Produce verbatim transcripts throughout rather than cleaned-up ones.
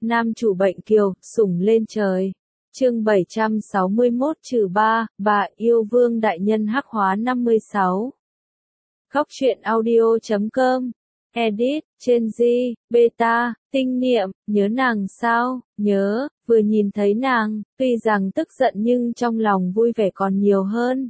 Nam chủ bệnh kiều, sủng lên trời. Chương bảy trăm sáu mươi mốt trừ ba, bà yêu vương đại nhân hắc hóa năm mươi sáu. Góc truyện audio chấm com. Edit, trên G, beta, tinh niệm, nhớ nàng sao, nhớ, vừa nhìn thấy nàng, tuy rằng tức giận nhưng trong lòng vui vẻ còn nhiều hơn.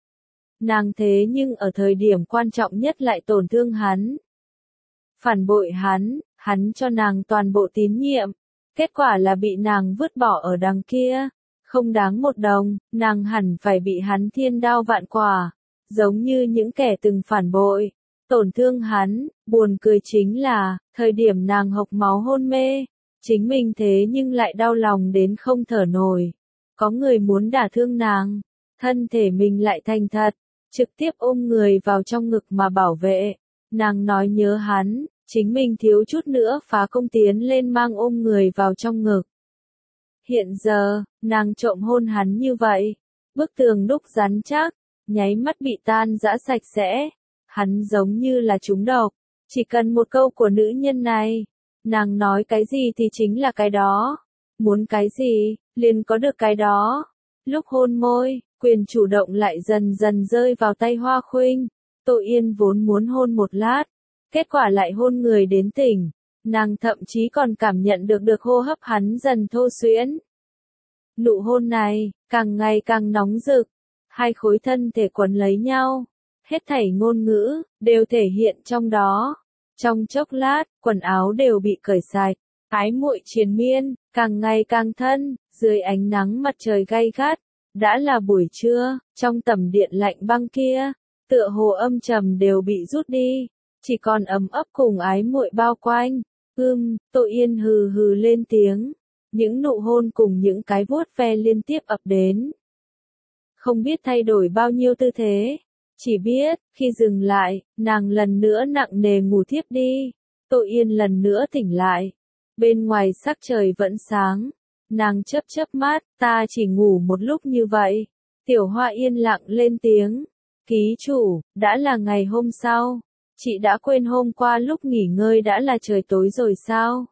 Nàng thế nhưng ở thời điểm quan trọng nhất lại tổn thương hắn. Phản bội hắn, hắn cho nàng toàn bộ tín nhiệm. Kết quả là bị nàng vứt bỏ ở đằng kia. Không đáng một đồng, nàng hẳn phải bị hắn thiên đao vạn quả. Giống như những kẻ từng phản bội, tổn thương hắn. Buồn cười chính là, thời điểm nàng hộc máu hôn mê, chính mình thế nhưng lại đau lòng đến không thở nổi. Có người muốn đả thương nàng, thân thể mình lại thành thật, trực tiếp ôm người vào trong ngực mà bảo vệ. Nàng nói nhớ hắn, chính mình thiếu chút nữa phá công tiến lên mang ôm người vào trong ngực. Hiện giờ, nàng trộm hôn hắn như vậy, bức tường đúc rắn chắc, nháy mắt bị tan rã sạch sẽ. Hắn giống như là trúng độc, chỉ cần một câu của nữ nhân này, nàng nói cái gì thì chính là cái đó, muốn cái gì, liền có được cái đó. Lúc hôn môi, quyền chủ động lại dần dần rơi vào tay Hoa Khuynh. Tô Yên vốn muốn hôn một lát, kết quả lại hôn người đến tỉnh, nàng thậm chí còn cảm nhận được được hô hấp hắn dần thô xuyễn. Nụ hôn này, càng ngày càng nóng rực, hai khối thân thể quấn lấy nhau, hết thảy ngôn ngữ, đều thể hiện trong đó. Trong chốc lát, quần áo đều bị cởi sạch, ái muội triền miên, càng ngày càng thân, dưới ánh nắng mặt trời gay gắt. Đã là buổi trưa, trong tầm điện lạnh băng kia, tựa hồ âm trầm đều bị rút đi, chỉ còn ấm ấp cùng ái muội bao quanh. Ưm, Tô Yên hừ hừ lên tiếng, những nụ hôn cùng những cái vuốt ve liên tiếp ập đến. Không biết thay đổi bao nhiêu tư thế, chỉ biết, khi dừng lại, nàng lần nữa nặng nề ngủ thiếp đi. Tô Yên lần nữa tỉnh lại, bên ngoài sắc trời vẫn sáng. Nàng chớp chớp mắt, ta chỉ ngủ một lúc như vậy. Tiểu Hoa yên lặng lên tiếng. Ký chủ, đã là ngày hôm sau. Chị đã quên hôm qua lúc nghỉ ngơi đã là trời tối rồi sao?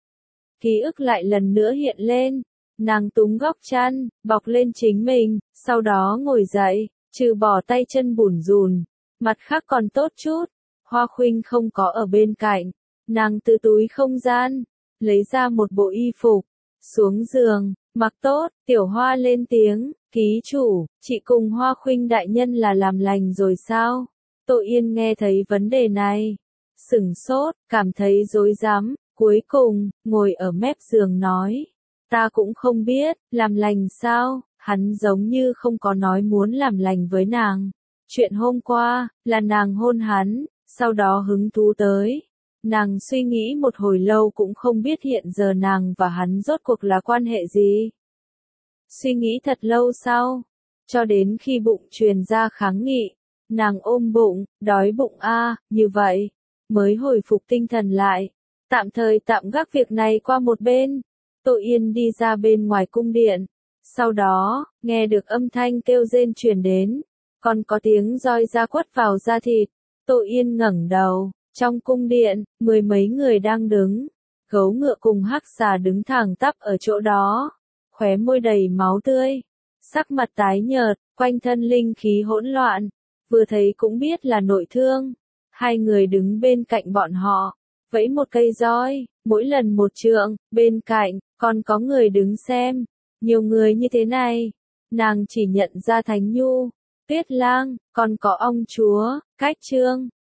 Ký ức lại lần nữa hiện lên. Nàng túm góc chăn, bọc lên chính mình, sau đó ngồi dậy, trừ bỏ tay chân bủn rùn. Mặt khác còn tốt chút. Hoa Khuynh không có ở bên cạnh. Nàng từ túi không gian, lấy ra một bộ y phục. Xuống giường, mặc tốt, Tiểu Hoa lên tiếng, ký chủ, chị cùng Hoa Khuynh đại nhân là làm lành rồi sao? Tô Yên nghe thấy vấn đề này, sửng sốt, cảm thấy rối rắm, cuối cùng, ngồi ở mép giường nói, ta cũng không biết, làm lành sao? Hắn giống như không có nói muốn làm lành với nàng. Chuyện hôm qua, là nàng hôn hắn, sau đó hứng thú tới. Nàng suy nghĩ một hồi lâu cũng không biết hiện giờ nàng và hắn rốt cuộc là quan hệ gì. Suy nghĩ thật lâu sau, cho đến khi bụng truyền ra kháng nghị, nàng ôm bụng, đói bụng a, như vậy, mới hồi phục tinh thần lại. Tạm thời tạm gác việc này qua một bên, Tô Yên đi ra bên ngoài cung điện. Sau đó, nghe được âm thanh kêu rên truyền đến, còn có tiếng roi da quất vào da thịt. Tô Yên ngẩng đầu. Trong cung điện, mười mấy người đang đứng, gấu ngựa cùng hắc xà đứng thẳng tắp ở chỗ đó, khóe môi đầy máu tươi, sắc mặt tái nhợt, quanh thân linh khí hỗn loạn, vừa thấy cũng biết là nội thương. Hai người đứng bên cạnh bọn họ, vẫy một cây roi, mỗi lần một trượng, bên cạnh, còn có người đứng xem, nhiều người như thế này, nàng chỉ nhận ra Thánh Nhu, Tuyết Lang, còn có ông chúa, Cách Trương.